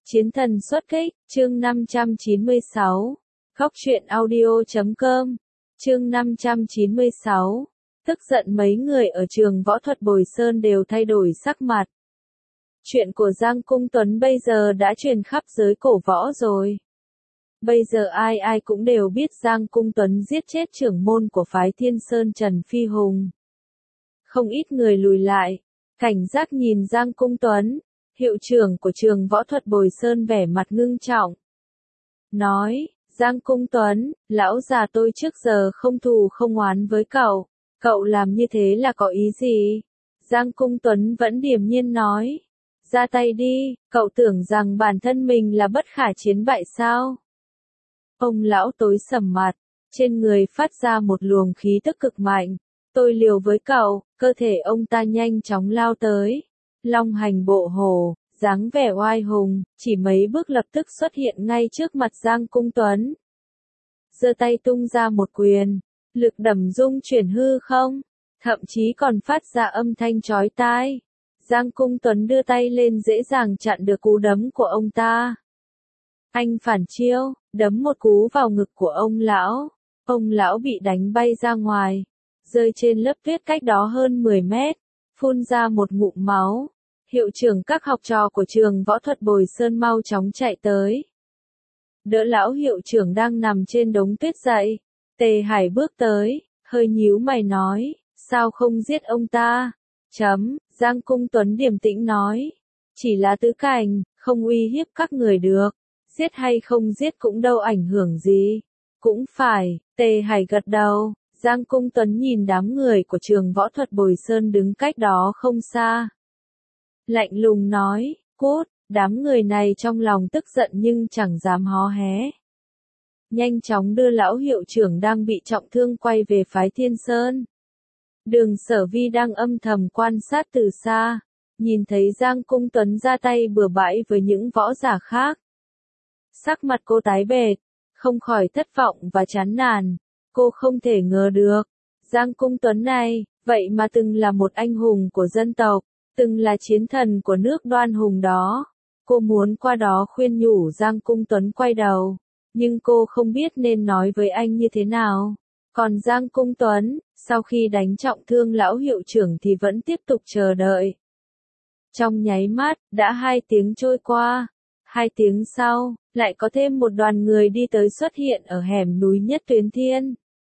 Chiến thần xuất kích, chương 596. Khóc truyện audio.com. Chương 596. Tức giận mấy người ở trường võ thuật Bồi Sơn đều thay đổi sắc mặt. Chuyện của Giang Cung Tuấn bây giờ đã truyền khắp giới cổ võ rồi. Bây giờ ai ai cũng đều biết Giang Cung Tuấn giết chết trưởng môn của phái Thiên Sơn Trần Phi Hùng. Không ít người lùi lại, cảnh giác nhìn Giang Cung Tuấn. Hiệu trưởng của trường võ thuật Bồi Sơn vẻ mặt ngưng trọng. Nói, Giang Cung Tuấn, lão già tôi trước giờ không thù không oán với cậu. Cậu làm như thế là có ý gì? Giang Cung Tuấn vẫn điềm nhiên nói. Ra tay đi, cậu tưởng rằng bản thân mình là bất khả chiến bại sao? Ông lão tối sầm mặt, trên người phát ra một luồng khí tức cực mạnh. Tôi liều với cậu, cơ thể ông ta nhanh chóng lao tới. Long hành bộ hổ, dáng vẻ oai hùng, chỉ mấy bước lập tức xuất hiện ngay trước mặt Giang Cung Tuấn. Giơ tay tung ra một quyền, lực đầm rung chuyển hư không, thậm chí còn phát ra âm thanh chói tai. Giang Cung Tuấn đưa tay lên dễ dàng chặn được cú đấm của ông ta. Anh phản chiêu, đấm một cú vào ngực của ông lão bị đánh bay ra ngoài, rơi trên lớp tuyết cách đó hơn 10 mét, phun ra một ngụm máu. Hiệu trưởng các học trò của trường võ thuật Bồi Sơn mau chóng chạy tới. Đỡ lão hiệu trưởng đang nằm trên đống tuyết dậy. Tề Hải bước tới, hơi nhíu mày nói, sao không giết ông ta? Giang Cung Tuấn điềm tĩnh nói, chỉ là tứ cảnh, không uy hiếp các người được. Giết hay không giết cũng đâu ảnh hưởng gì. Cũng phải, Tề Hải gật đầu. Giang Cung Tuấn nhìn đám người của trường võ thuật Bồi Sơn đứng cách đó không xa. Lạnh lùng nói, cút, đám người này trong lòng tức giận nhưng chẳng dám hó hé. Nhanh chóng đưa lão hiệu trưởng đang bị trọng thương quay về phái Thiên Sơn. Đường Sở Vi đang âm thầm quan sát từ xa, nhìn thấy Giang Cung Tuấn ra tay bừa bãi với những võ giả khác. Sắc mặt cô tái bệt, không khỏi thất vọng và chán nản. Cô không thể ngờ được, Giang Cung Tuấn này, vậy mà từng là một anh hùng của dân tộc, từng là chiến thần của nước Đoan Hùng đó. Cô muốn qua đó khuyên nhủ Giang Cung Tuấn quay đầu, nhưng cô không biết nên nói với anh như thế nào. Còn Giang Cung Tuấn, sau khi đánh trọng thương lão hiệu trưởng thì vẫn tiếp tục chờ đợi. Trong nháy mắt, đã 2 tiếng trôi qua. 2 tiếng sau, lại có thêm một đoàn người đi tới xuất hiện ở hẻm núi Nhất Tuyến Thiên.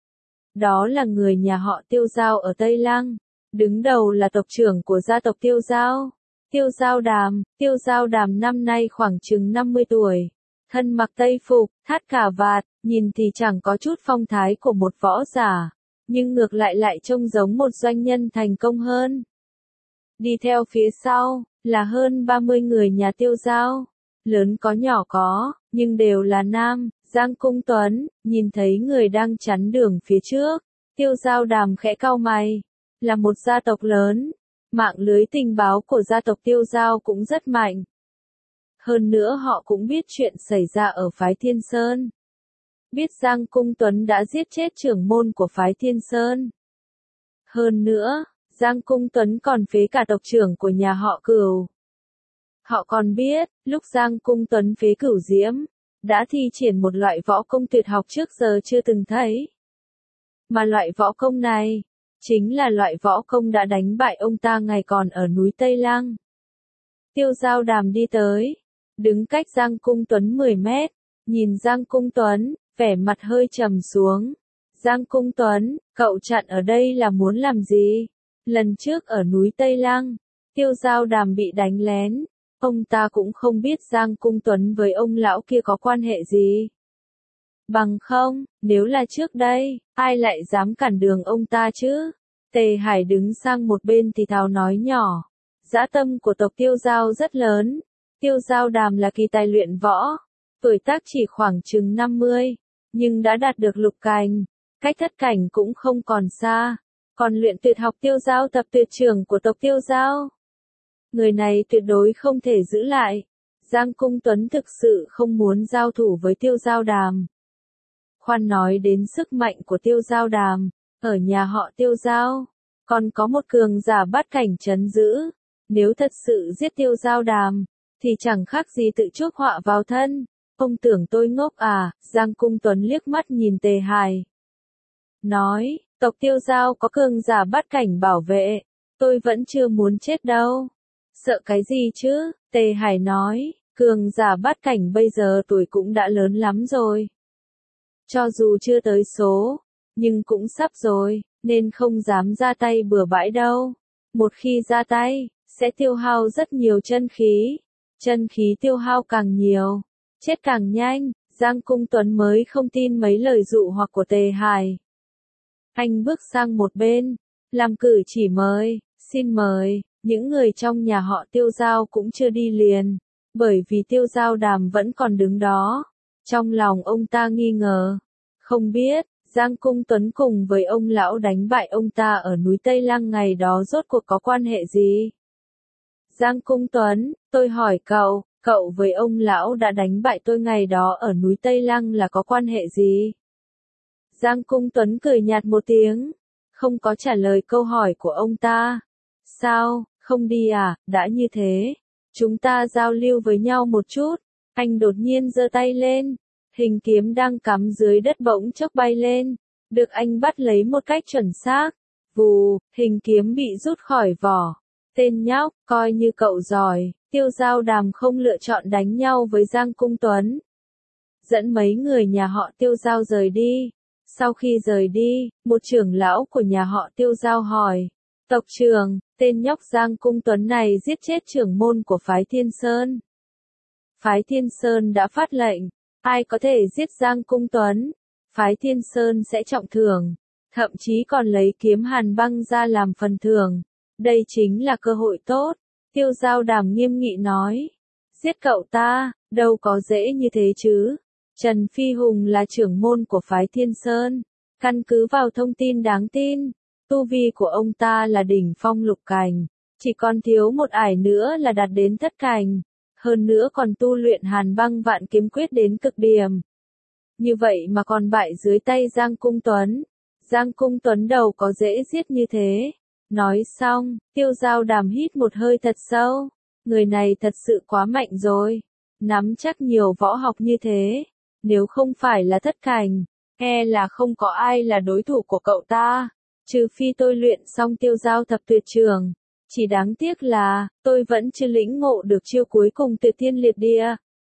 Đó là người nhà họ Tiêu Giao ở Tây Lăng. Đứng đầu là tộc trưởng của gia tộc Tiêu Giao. Tiêu Giao Đàm năm nay khoảng chừng 50 tuổi. Thân mặc tây phục, thắt cà vạt, nhìn thì chẳng có chút phong thái của một võ giả, nhưng ngược lại trông giống một doanh nhân thành công hơn. Đi theo phía sau, là hơn 30 người nhà Tiêu Giao. Lớn có nhỏ có, nhưng đều là nam. Giang Cung Tuấn, nhìn thấy người đang chắn đường phía trước. Tiêu Giao Đàm khẽ cau mày. Là một gia tộc lớn, mạng lưới tình báo của gia tộc Tiêu Giao cũng rất mạnh. Hơn nữa họ cũng biết chuyện xảy ra ở phái Thiên Sơn. Biết Giang Cung Tuấn đã giết chết trưởng môn của phái Thiên Sơn. Hơn nữa, Giang Cung Tuấn còn phế cả tộc trưởng của nhà họ Cửu. Họ còn biết, lúc Giang Cung Tuấn phế Cửu Diễm, đã thi triển một loại võ công tuyệt học trước giờ chưa từng thấy. Mà loại võ công này, chính là loại võ công đã đánh bại ông ta ngày còn ở núi Tây Lăng. Tiêu Giao Đàm đi tới, đứng cách Giang Cung Tuấn 10 mét, nhìn Giang Cung Tuấn, vẻ mặt hơi trầm xuống. Giang Cung Tuấn, cậu chặn ở đây là muốn làm gì? Lần trước ở núi Tây Lăng, Tiêu Giao Đàm bị đánh lén, ông ta cũng không biết Giang Cung Tuấn với ông lão kia có quan hệ gì. Bằng không, nếu là trước đây, ai lại dám cản đường ông ta chứ? Tề Hải đứng sang một bên thì thào nói nhỏ. Dã tâm của tộc Tiêu Giao rất lớn. Tiêu Giao Đàm là kỳ tài luyện võ. Tuổi tác chỉ khoảng chừng 50, nhưng đã đạt được lục cảnh. Cách thất cảnh cũng không còn xa. Còn luyện tuyệt học Tiêu Giao tập tuyệt trưởng của tộc Tiêu Giao. Người này tuyệt đối không thể giữ lại. Giang Cung Tuấn thực sự không muốn giao thủ với Tiêu Giao Đàm. Khoan nói đến sức mạnh của Tiêu Giao Đàm, ở nhà họ Tiêu Giao, còn có một cường giả bát cảnh trấn giữ. Nếu thật sự giết Tiêu Giao Đàm, thì chẳng khác gì tự chuốc họa vào thân. Ông tưởng tôi ngốc à? Giang Cung Tuấn liếc mắt nhìn Tề Hải. Nói, tộc Tiêu Giao có cường giả bát cảnh bảo vệ, tôi vẫn chưa muốn chết đâu. Sợ cái gì chứ? Tề Hải nói, cường giả bát cảnh bây giờ tuổi cũng đã lớn lắm rồi. Cho dù chưa tới số, nhưng cũng sắp rồi, nên không dám ra tay bừa bãi đâu. Một khi ra tay, sẽ tiêu hao rất nhiều chân khí. Chân khí tiêu hao càng nhiều, chết càng nhanh. Giang Cung Tuấn mới không tin mấy lời dụ hoặc của Tề Hải. Anh bước sang một bên, làm cử chỉ mời, xin mời. Những người trong nhà họ Tiêu Giao cũng chưa đi liền, bởi vì Tiêu Giao Đàm vẫn còn đứng đó. Trong lòng ông ta nghi ngờ, không biết, Giang Cung Tuấn cùng với ông lão đánh bại ông ta ở núi Tây Lăng ngày đó rốt cuộc có quan hệ gì? Giang Cung Tuấn, tôi hỏi cậu, cậu với ông lão đã đánh bại tôi ngày đó ở núi Tây Lăng là có quan hệ gì? Giang Cung Tuấn cười nhạt một tiếng, không có trả lời câu hỏi của ông ta. Sao, không đi à? Đã như thế, chúng ta giao lưu với nhau một chút. Anh đột nhiên giơ tay lên, hình kiếm đang cắm dưới đất bỗng chốc bay lên, được anh bắt lấy một cách chuẩn xác. Vù, hình kiếm bị rút khỏi vỏ. Tên nhóc, coi như cậu giỏi. Tiêu Giao Đàm không lựa chọn đánh nhau với Giang Cung Tuấn, dẫn mấy người nhà họ Tiêu Giao rời đi. Sau khi rời đi, một trưởng lão của nhà họ Tiêu Giao hỏi, tộc trưởng, tên nhóc Giang Cung Tuấn này giết chết trưởng môn của phái Thiên Sơn. Phái Thiên Sơn đã phát lệnh, ai có thể giết Giang Cung Tuấn, phái Thiên Sơn sẽ trọng thưởng, thậm chí còn lấy kiếm hàn băng ra làm phần thưởng. Đây chính là cơ hội tốt. Tiêu Giao Đàm nghiêm nghị nói, giết cậu ta, đâu có dễ như thế chứ. Trần Phi Hùng là trưởng môn của phái Thiên Sơn. Căn cứ vào thông tin đáng tin, tu vi của ông ta là đỉnh phong lục cảnh, chỉ còn thiếu một ải nữa là đạt đến thất cảnh, hơn nữa còn tu luyện Hàn Băng Vạn Kiếm Quyết đến cực điểm. Như vậy mà còn bại dưới tay Giang Cung Tuấn. Giang Cung Tuấn đâu có dễ giết như thế. Nói xong, Tiêu Giao Đàm hít một hơi thật sâu. Người này thật sự quá mạnh rồi. Nắm chắc nhiều võ học như thế. Nếu không phải là thất cảnh, e là không có ai là đối thủ của cậu ta. Trừ phi tôi luyện xong Tiêu Giao Thập Tuyệt Trường. Chỉ đáng tiếc là, tôi vẫn chưa lĩnh ngộ được chiêu cuối cùng Tuyệt Thiên Liệt Địa.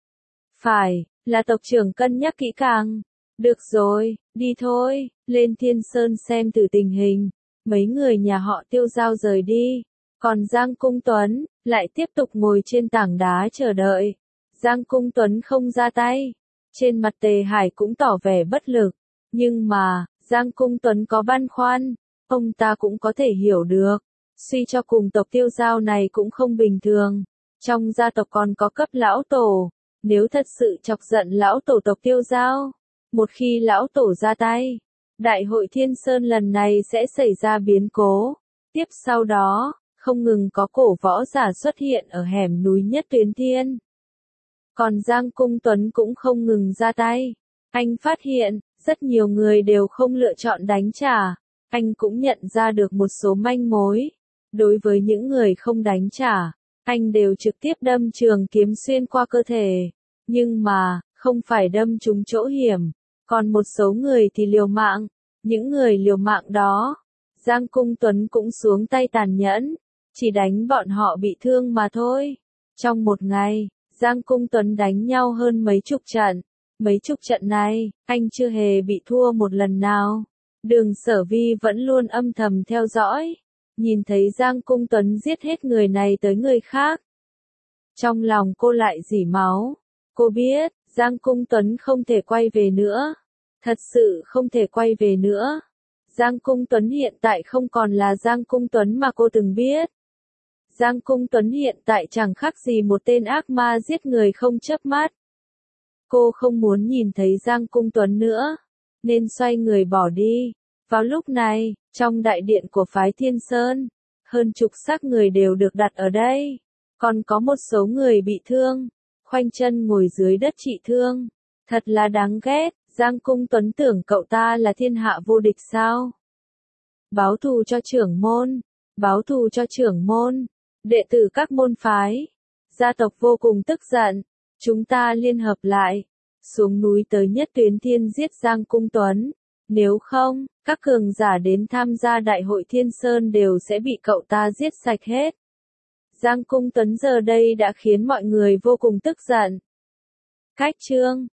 Phải, là tộc trưởng cân nhắc kỹ càng. Được rồi, đi thôi, lên Thiên Sơn xem thử tình hình. Mấy người nhà họ Tiêu Giao rời đi. Còn Giang Cung Tuấn, lại tiếp tục ngồi trên tảng đá chờ đợi. Giang Cung Tuấn không ra tay. Trên mặt Tề Hải cũng tỏ vẻ bất lực. Nhưng mà, Giang Cung Tuấn có băn khoăn. Ông ta cũng có thể hiểu được. Suy cho cùng tộc Tiêu Giao này cũng không bình thường. Trong gia tộc còn có cấp lão tổ. Nếu thật sự chọc giận lão tổ tộc Tiêu Giao, một khi lão tổ ra tay, Đại hội Thiên Sơn lần này sẽ xảy ra biến cố. Tiếp sau đó, không ngừng có cổ võ giả xuất hiện ở hẻm núi Nhất Tuyến Thiên. Còn Giang Cung Tuấn cũng không ngừng ra tay. Anh phát hiện, rất nhiều người đều không lựa chọn đánh trả. Anh cũng nhận ra được một số manh mối. Đối với những người không đánh trả, anh đều trực tiếp đâm trường kiếm xuyên qua cơ thể. Nhưng mà, không phải đâm trúng chỗ hiểm. Còn một số người thì liều mạng. Những người liều mạng đó, Giang Cung Tuấn cũng xuống tay tàn nhẫn. Chỉ đánh bọn họ bị thương mà thôi. Trong một ngày, Giang Cung Tuấn đánh nhau hơn mấy chục trận. Mấy chục trận này, anh chưa hề bị thua một lần nào. Đường Sở Vi vẫn luôn âm thầm theo dõi. Nhìn thấy Giang Cung Tuấn giết hết người này tới người khác. Trong lòng cô lại rỉ máu. Cô biết, Giang Cung Tuấn không thể quay về nữa. Thật sự không thể quay về nữa. Giang Cung Tuấn hiện tại không còn là Giang Cung Tuấn mà cô từng biết. Giang Cung Tuấn hiện tại chẳng khác gì một tên ác ma giết người không chớp mắt. Cô không muốn nhìn thấy Giang Cung Tuấn nữa, nên xoay người bỏ đi. Vào lúc này, trong đại điện của phái Thiên Sơn, hơn chục xác người đều được đặt ở đây. Còn có một số người bị thương, khoanh chân ngồi dưới đất trị thương. Thật là đáng ghét. Giang Cung Tuấn tưởng cậu ta là thiên hạ vô địch sao? Báo thù cho trưởng môn, báo thù cho trưởng môn, đệ tử các môn phái. Gia tộc vô cùng tức giận. Chúng ta liên hợp lại. Xuống núi tới Nhất Tuyến Thiên giết Giang Cung Tuấn. Nếu không, các cường giả đến tham gia đại hội Thiên Sơn đều sẽ bị cậu ta giết sạch hết. Giang Cung Tuấn giờ đây đã khiến mọi người vô cùng tức giận. Cách chương